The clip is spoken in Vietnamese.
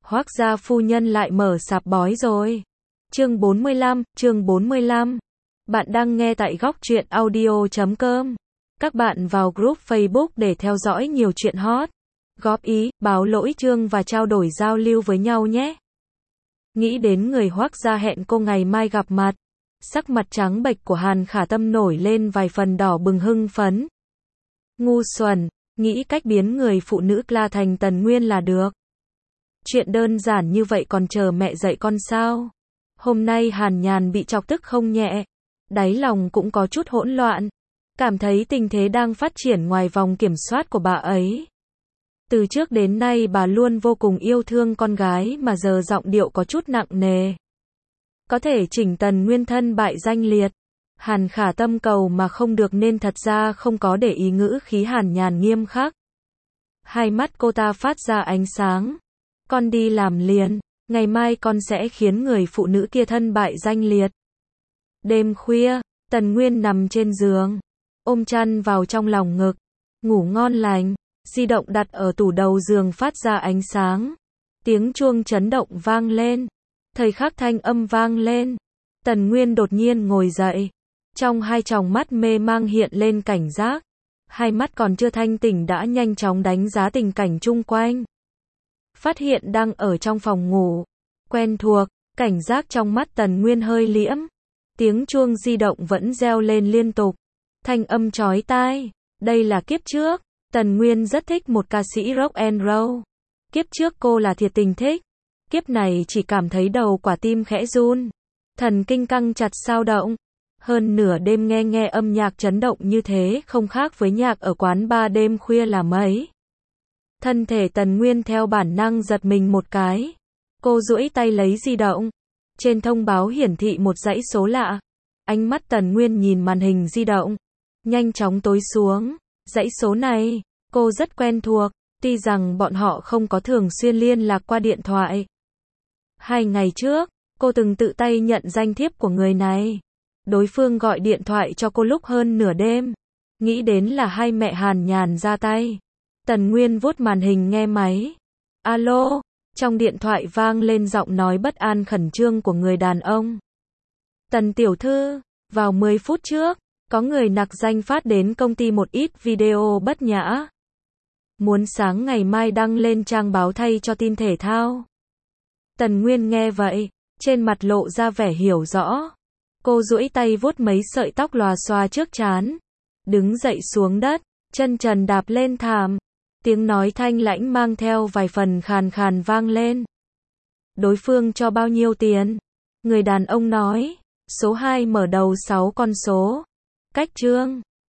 Hoác gia phu nhân lại mở sạp bói rồi. Chương 45. Bạn đang nghe tại góc truyện audio.com. Các bạn vào group Facebook để theo dõi nhiều chuyện hot, góp ý, báo lỗi chương và trao đổi giao lưu với nhau nhé. Nghĩ đến người Hoác gia hẹn cô ngày mai gặp mặt, sắc mặt trắng bệch của Hàn Khả Tâm nổi lên vài phần đỏ bừng hưng phấn. Ngu xuẩn, nghĩ cách biến người phụ nữ La thành Tần Nguyên là được. Chuyện đơn giản như vậy còn chờ mẹ dạy con sao? Hôm nay Hàn Nhàn bị chọc tức không nhẹ, đáy lòng cũng có chút hỗn loạn, cảm thấy tình thế đang phát triển ngoài vòng kiểm soát của bà ấy. Từ trước đến nay bà luôn vô cùng yêu thương con gái mà giờ giọng điệu có chút nặng nề. Có thể chỉnh Tần Nguyên thân bại danh liệt. Hàn Khả Tâm cầu mà không được nên thật ra không có để ý ngữ khí Hàn Nhàn nghiêm khắc. Hai mắt cô ta phát ra ánh sáng. Con đi làm liền, ngày mai con sẽ khiến người phụ nữ kia thân bại danh liệt. Đêm khuya, Tần Nguyên nằm trên giường, ôm chăn vào trong lòng ngực, ngủ ngon lành, di động đặt ở tủ đầu giường phát ra ánh sáng. Tiếng chuông chấn động vang lên, thời khắc thanh âm vang lên. Tần Nguyên đột nhiên ngồi dậy, trong hai tròng mắt mê mang hiện lên cảnh giác. Hai mắt còn chưa thanh tỉnh đã nhanh chóng đánh giá tình cảnh chung quanh. Phát hiện đang ở trong phòng ngủ. Quen thuộc, cảnh giác trong mắt Tần Nguyên hơi liễm. Tiếng chuông di động vẫn reo lên liên tục. Thanh âm chói tai. Đây là kiếp trước. Tần Nguyên rất thích một ca sĩ rock and roll. Kiếp trước cô là thiệt tình thích. Kiếp này chỉ cảm thấy đầu quả tim khẽ run. Thần kinh căng chặt xao động. Hơn nửa đêm nghe âm nhạc chấn động như thế không khác với nhạc ở quán bar đêm khuya là mấy. Thân thể Tần Nguyên theo bản năng giật mình một cái. Cô duỗi tay lấy di động. Trên thông báo hiển thị một dãy số lạ. Ánh mắt Tần Nguyên nhìn màn hình di động. Nhanh chóng tối xuống. Dãy số này, cô rất quen thuộc. Tuy rằng bọn họ không có thường xuyên liên lạc qua điện thoại. 2 ngày trước, cô từng tự tay nhận danh thiếp của người này. Đối phương gọi điện thoại cho cô lúc hơn nửa đêm. Nghĩ đến là hai mẹ Hàn Nhàn ra tay. Tần Nguyên vuốt màn hình nghe máy. Alo, trong điện thoại vang lên giọng nói bất an khẩn trương của người đàn ông. Tần tiểu thư, vào 10 phút trước, có người nặc danh phát đến công ty một ít video bất nhã. Muốn sáng ngày mai đăng lên trang báo thay cho tin thể thao. Tần Nguyên nghe vậy, trên mặt lộ ra vẻ hiểu rõ. Cô duỗi tay vuốt mấy sợi tóc lòa xòa trước trán. Đứng dậy xuống đất, chân trần đạp lên thảm. Tiếng nói thanh lãnh mang theo vài phần khàn khàn vang lên. Đối phương cho bao nhiêu tiền? Người đàn ông nói. Số 2 mở đầu 6 con số. Cách chương.